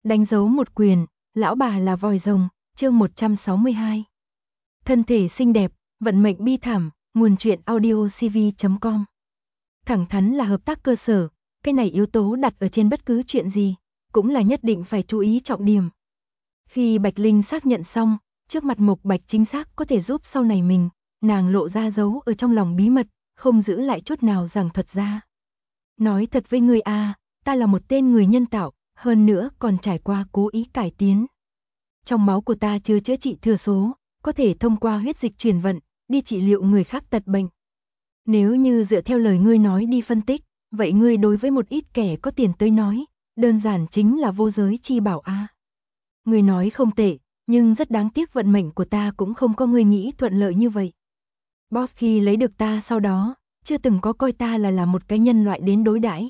Đánh dấu một quyền, lão bà là vòi rồng, chương 162. Thân thể xinh đẹp, vận mệnh bi thảm, nguồn truyện audiocv.com. Thẳng thắn là hợp tác cơ sở, cái này yếu tố đặt ở trên bất cứ chuyện gì, cũng là nhất định phải chú ý trọng điểm. Khi Bạch Linh xác nhận xong, trước mặt Mộc Bạch chính xác có thể giúp sau này mình, nàng lộ ra dấu ở trong lòng bí mật, không giữ lại chút nào giảng thuật ra. Nói thật với ngươi a, ta là một tên người nhân tạo, hơn nữa còn trải qua cố ý cải tiến. Trong máu của ta chưa chữa trị thừa số, có thể thông qua huyết dịch truyền vận, đi trị liệu người khác tật bệnh. Nếu như dựa theo lời ngươi nói đi phân tích, vậy ngươi đối với một ít kẻ có tiền tới nói, đơn giản chính là vô giới chi bảo a. Ngươi nói không tệ, nhưng rất đáng tiếc vận mệnh của ta cũng không có ngươi nghĩ thuận lợi như vậy. Boss khi lấy được ta sau đó, chưa từng có coi ta là một cái nhân loại đến đối đãi.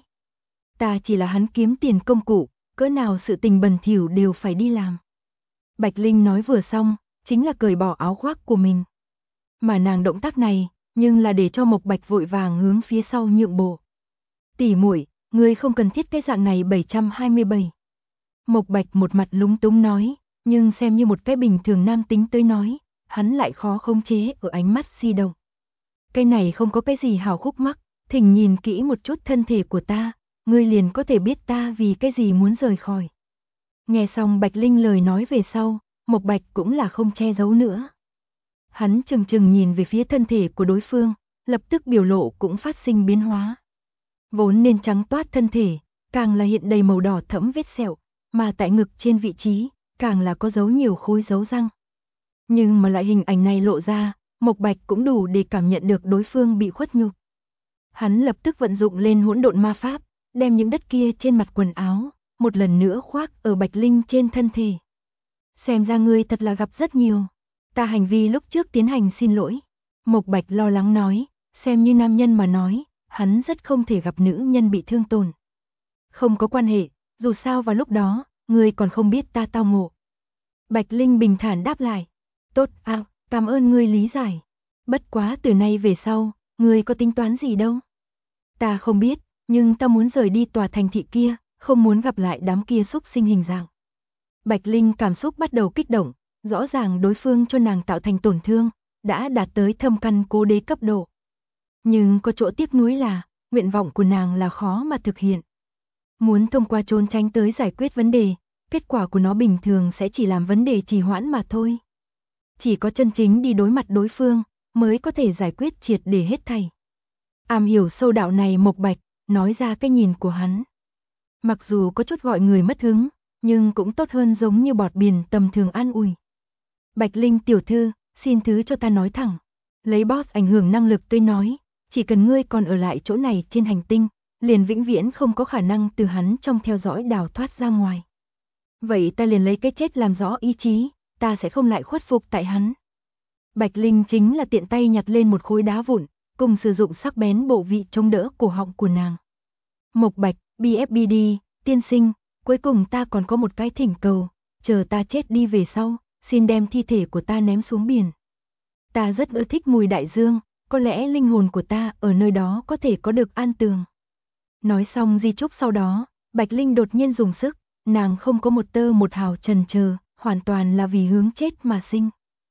Ta chỉ là hắn kiếm tiền công cụ, cỡ nào sự tình bẩn thỉu đều phải đi làm. Bạch Linh nói vừa xong, chính là cởi bỏ áo khoác của mình. Mà nàng động tác này, nhưng là để cho Mộc Bạch vội vàng hướng phía sau nhượng bộ. Tỷ muội, ngươi không cần thiết cái dạng này 727. Mộc Bạch một mặt lúng túng nói, nhưng xem như một cái bình thường nam tính tới nói, hắn lại khó khống chế ở ánh mắt si động. Cái này không có cái gì hào khúc mắc, thỉnh nhìn kỹ một chút thân thể của ta, ngươi liền có thể biết ta vì cái gì muốn rời khỏi. Nghe xong Bạch Linh lời nói về sau, Mộc Bạch cũng là không che giấu nữa. Hắn chừng chừng nhìn về phía thân thể của đối phương, lập tức biểu lộ cũng phát sinh biến hóa. Vốn nên trắng toát thân thể, càng là hiện đầy màu đỏ thẫm vết sẹo, mà tại ngực trên vị trí, càng là có dấu nhiều khối dấu răng. Nhưng mà loại hình ảnh này lộ ra, Mộc Bạch cũng đủ để cảm nhận được đối phương bị khuất nhục. Hắn lập tức vận dụng lên hỗn độn ma pháp, đem những đất kia trên mặt quần áo, một lần nữa khoác ở Bạch Linh trên thân thể. Xem ra ngươi thật là gặp rất nhiều. Ta hành vi lúc trước tiến hành xin lỗi. Mộc Bạch lo lắng nói, xem như nam nhân mà nói, hắn rất không thể gặp nữ nhân bị thương tổn. Không có quan hệ, dù sao vào lúc đó, ngươi còn không biết ta tao ngộ. Bạch Linh bình thản đáp lại. Tốt, cảm ơn ngươi lý giải. Bất quá từ nay về sau, ngươi có tính toán gì đâu? Ta không biết, nhưng ta muốn rời đi tòa thành thị kia, không muốn gặp lại đám kia xúc sinh hình dạng. Bạch Linh cảm xúc bắt đầu kích động, rõ ràng đối phương cho nàng tạo thành tổn thương, đã đạt tới thâm căn cố đế cấp độ. Nhưng có chỗ tiếc nuối là, nguyện vọng của nàng là khó mà thực hiện. Muốn thông qua trốn tránh tới giải quyết vấn đề, kết quả của nó bình thường sẽ chỉ làm vấn đề trì hoãn mà thôi. Chỉ có chân chính đi đối mặt đối phương, mới có thể giải quyết triệt để hết thảy. Am hiểu sâu đạo này Mộc Bạch, nói ra cái nhìn của hắn. Mặc dù có chút gọi người mất hứng, nhưng cũng tốt hơn giống như bọt biển tầm thường an ủi. Bạch Linh tiểu thư, xin thứ cho ta nói thẳng. Lấy boss ảnh hưởng năng lực tôi nói, chỉ cần ngươi còn ở lại chỗ này trên hành tinh, liền vĩnh viễn không có khả năng từ hắn trong theo dõi đào thoát ra ngoài. Vậy ta liền lấy cái chết làm rõ ý chí, ta sẽ không lại khuất phục tại hắn. Bạch Linh chính là tiện tay nhặt lên một khối đá vụn, cùng sử dụng sắc bén bộ vị chống đỡ cổ họng của nàng. Mộc Bạch, BFBD, tiên sinh, cuối cùng ta còn có một cái thỉnh cầu, chờ ta chết đi về sau, xin đem thi thể của ta ném xuống biển. Ta rất ưa thích mùi đại dương, có lẽ linh hồn của ta ở nơi đó có thể có được an tường. Nói xong di chúc sau đó, Bạch Linh đột nhiên dùng sức, nàng không có một tơ một hào chần chờ, hoàn toàn là vì hướng chết mà sinh.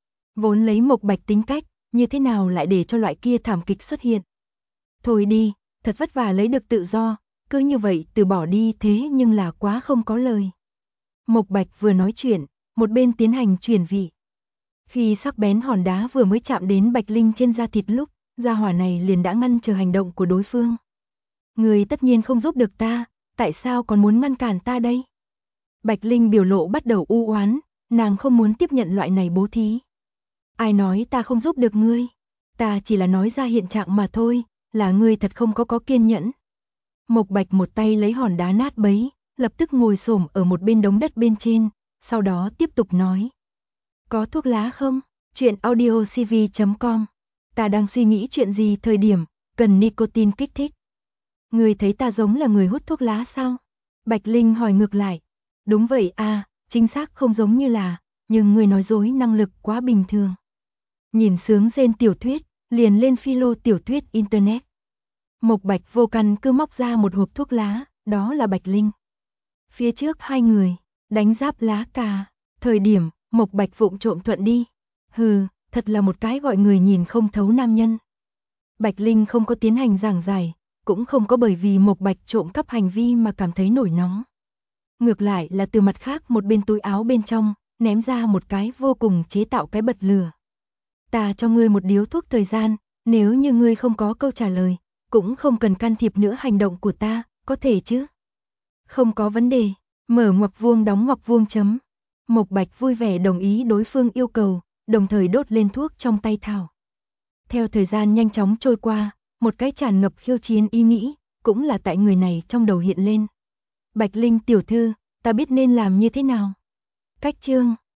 Vốn lấy Mộc Bạch tính cách, như thế nào lại để cho loại kia thảm kịch xuất hiện. Thôi đi, thật vất vả lấy được tự do, cứ như vậy từ bỏ đi thế nhưng là quá không có lời. Mộc Bạch vừa nói chuyện, một bên tiến hành chuyển vị. Khi sắc bén hòn đá vừa mới chạm đến Bạch Linh trên da thịt lúc, gia hỏa này liền đã ngăn trở hành động của đối phương. Người tất nhiên không giúp được ta, tại sao còn muốn ngăn cản ta đây? Bạch Linh biểu lộ bắt đầu u oán, nàng không muốn tiếp nhận loại này bố thí. Ai nói ta không giúp được ngươi? Ta chỉ là nói ra hiện trạng mà thôi, là ngươi thật không có kiên nhẫn. Mộc Bạch một tay lấy hòn đá nát bấy, lập tức ngồi xổm ở một bên đống đất bên trên, sau đó tiếp tục nói. Có thuốc lá không? Chuyện audiocv.com. Ta đang suy nghĩ chuyện gì thời điểm, cần nicotine kích thích. Ngươi thấy ta giống là người hút thuốc lá sao? Bạch Linh hỏi ngược lại. Đúng vậy chính xác không giống như là, nhưng ngươi nói dối năng lực quá bình thường. Nhìn sướng rên tiểu thuyết, liền lên philo tiểu thuyết internet. Mộc Bạch vô căn cứ móc ra một hộp thuốc lá, đó là Bạch Linh. Phía trước hai người, Đánh giáp lá cà. Thời điểm, Mộc Bạch vụng trộm thuận đi. Hừ, thật là một cái gọi người nhìn không thấu nam nhân. Bạch Linh không có tiến hành giảng giải, cũng không có bởi vì Mộc Bạch trộm cắp hành vi mà cảm thấy nổi nóng. Ngược lại là từ mặt khác một bên túi áo bên trong, ném ra một cái vô cùng chế tạo cái bật lửa. Ta cho ngươi một điếu thuốc thời gian, nếu như ngươi không có câu trả lời, cũng không cần can thiệp nữa hành động của ta, có thể chứ? Không có vấn đề, mở ngoặc vuông đóng ngoặc vuông chấm. Mộc Bạch vui vẻ đồng ý đối phương yêu cầu, đồng thời đốt lên thuốc trong tay thảo. Theo thời gian nhanh chóng trôi qua, một cái tràn ngập khiêu chiến ý nghĩ, cũng là tại người này trong đầu hiện lên. Bạch Linh tiểu thư, ta biết nên làm như thế nào? Cách chương